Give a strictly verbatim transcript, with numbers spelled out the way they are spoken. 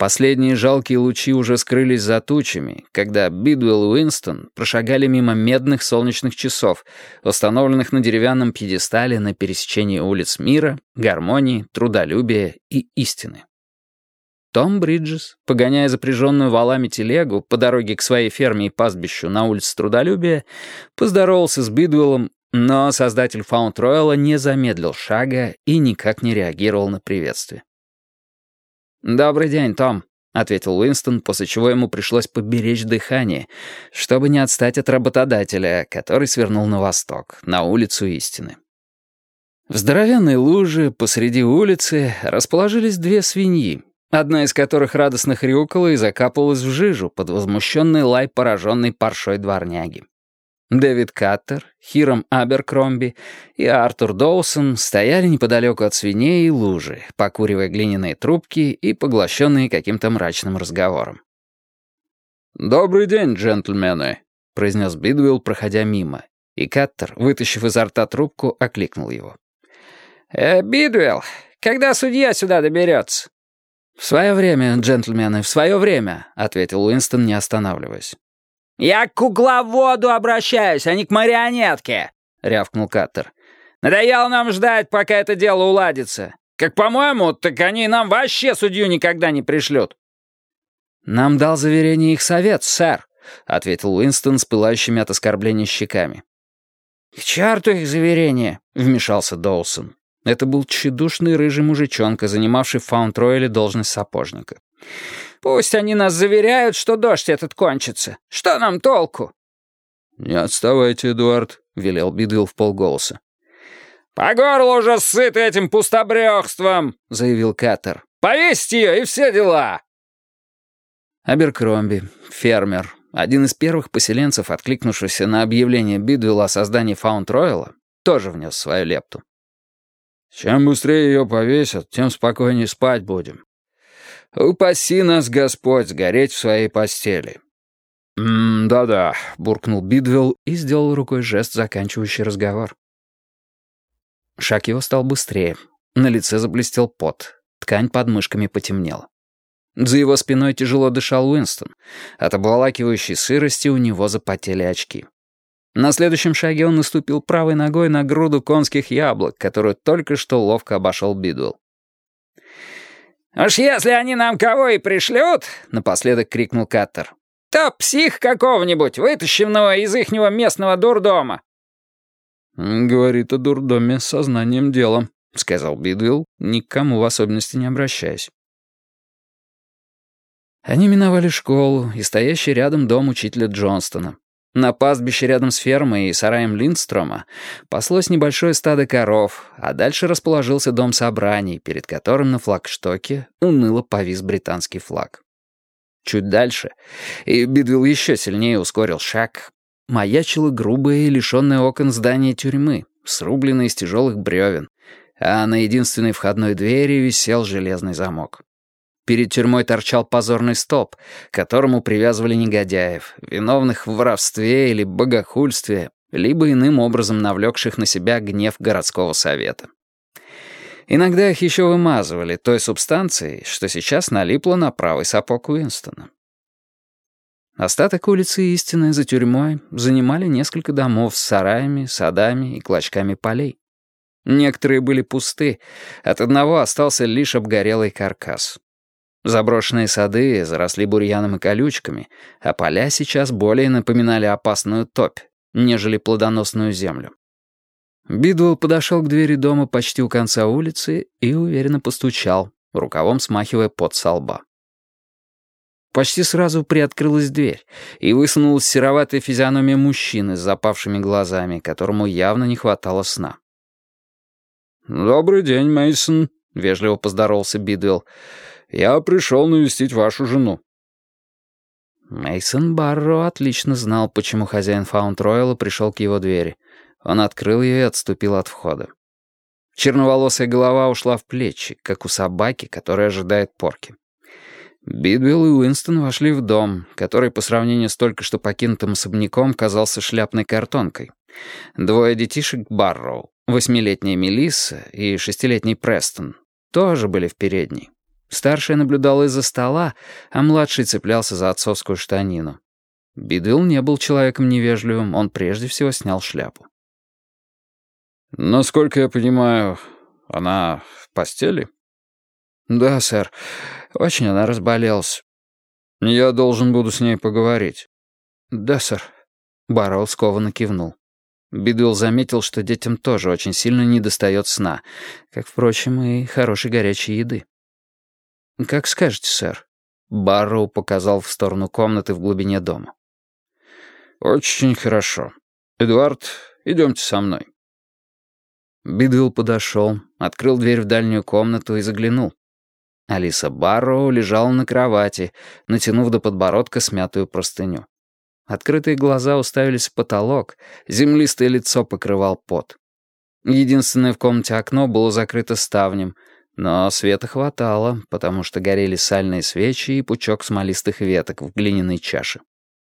Последние жалкие лучи уже скрылись за тучами, когда Бидуэлл и Уинстон прошагали мимо медных солнечных часов, установленных на деревянном пьедестале на пересечении улиц Мира, Гармонии, Трудолюбия и Истины. Том Бриджес, погоняя запряженную валами телегу по дороге к своей ферме и пастбищу на улице Трудолюбия, поздоровался с Бидуэллом, но создатель Фаунд-Рояла не замедлил шага и никак не реагировал на приветствие. «Добрый день, Том», — ответил Уинстон, после чего ему пришлось поберечь дыхание, чтобы не отстать от работодателя, который свернул на восток, на улицу Истины. В здоровенной луже посреди улицы расположились две свиньи, одна из которых радостно хрюкала и закапывалась в жижу под возмущенный лай пораженной паршой дворняги. Дэвид Каттер, Хирам Аберкромби и Артур Доусон стояли неподалеку от свиней и лужи, покуривая глиняные трубки и поглощенные каким-то мрачным разговором. «Добрый день, джентльмены», — произнес Бидуэлл, проходя мимо, и Каттер, вытащив изо рта трубку, окликнул его. «Э, Бидуэлл, когда судья сюда доберется?» «В свое время, джентльмены, в свое время», — ответил Уинстон, не останавливаясь. «Я к кукловоду обращаюсь, а не к марионетке», — рявкнул Каттер. «Надоело нам ждать, пока это дело уладится. Как по-моему, так они нам вообще судью никогда не пришлют». «Нам дал заверение их совет, сэр», — ответил Уинстон с пылающими от оскорбления щеками. «К черту их заверение», — вмешался Доусон. Это был тщедушный рыжий мужичонка, занимавший в Фаунд-Рояле должность сапожника. «Пусть они нас заверяют, что дождь этот кончится. Что нам толку?» «Не отставайте, Эдуард», — велел Бидуэлл вполголоса. «По горло уже сыт этим пустобрёхством», — заявил Каттер. «Повесьте ее и все дела». Аберкромби, фермер, один из первых поселенцев, откликнувшихся на объявление Бидуэлла о создании Фаунд-Рояла, тоже внес свою лепту. «Чем быстрее ее повесят, тем спокойнее спать будем. Упаси нас, Господь, сгореть в своей постели». «М, да-да», — буркнул Бидуэлл и сделал рукой жест, заканчивающий разговор. Шаг его стал быстрее. На лице заблестел пот. Ткань под мышками потемнела. За его спиной тяжело дышал Уинстон. От обволакивающей сырости у него запотели очки. На следующем шаге он наступил правой ногой на груду конских яблок, которую только что ловко обошел Бидуэлл. «Уж если они нам кого и пришлют», — напоследок крикнул Каттер, «то псих какого-нибудь, вытащенного из ихнего местного дурдома». «Говорит о дурдоме с сознанием дела», — сказал Бидуэлл, никому в особенности не обращаясь. Они миновали школу и стоящий рядом дом учителя Джонстона. На пастбище рядом с фермой и сараем Линдстрома паслось небольшое стадо коров, а дальше расположился дом собраний, перед которым на флагштоке уныло повис британский флаг. Чуть дальше, и Бидуэлл еще сильнее ускорил шаг, маячило грубое и лишенное окон здание тюрьмы, срубленное из тяжелых бревен, а на единственной входной двери висел железный замок. Перед тюрьмой торчал позорный столб, к которому привязывали негодяев, виновных в воровстве или богохульстве, либо иным образом навлекших на себя гнев городского совета. Иногда их еще вымазывали той субстанцией, что сейчас налипло на правый сапог Уинстона. Остаток улицы Истины за тюрьмой занимали несколько домов с сараями, садами и клочками полей. Некоторые были пусты, от одного остался лишь обгорелый каркас. Заброшенные сады заросли бурьяном и колючками, а поля сейчас более напоминали опасную топь, нежели плодоносную землю. Бидуэлл подошел к двери дома почти у конца улицы и уверенно постучал, рукавом смахивая пот со лба. Почти сразу приоткрылась дверь, и высунулась сероватая физиономия мужчины с запавшими глазами, которому явно не хватало сна. «Добрый день, Мейсон», — вежливо поздоровался Бидуэлл. «Я пришел навестить вашу жену». Мейсон Барроу отлично знал, почему хозяин Фаунд-Рояла пришел к его двери. Он открыл ее и отступил от входа. Черноволосая голова ушла в плечи, как у собаки, которая ожидает порки. Бидуэлл и Уинстон вошли в дом, который по сравнению с только что покинутым особняком казался шляпной картонкой. Двое детишек Барроу, восьмилетняя Мелисса и шестилетний Престон, тоже были в передней. Старшая наблюдала из-за стола, а младший цеплялся за отцовскую штанину. Бидуэлл не был человеком невежливым, он прежде всего снял шляпу. «Насколько я понимаю, она в постели?» «Да, сэр. Очень она разболелась». «Я должен буду с ней поговорить». «Да, сэр». Барроу скованно кивнул. Бидуэлл заметил, что детям тоже очень сильно недостает сна, как, впрочем, и хорошей горячей еды. «Как скажете, сэр». Барроу показал в сторону комнаты в глубине дома. «Очень хорошо. Эдуард, идемте со мной». Бидуэлл подошел, открыл дверь в дальнюю комнату и заглянул. Алиса Барроу лежала на кровати, натянув до подбородка смятую простыню. Открытые глаза уставились в потолок, землистое лицо покрывал пот. Единственное в комнате окно было закрыто ставнем, но света хватало, потому что горели сальные свечи и пучок смолистых веток в глиняной чаше.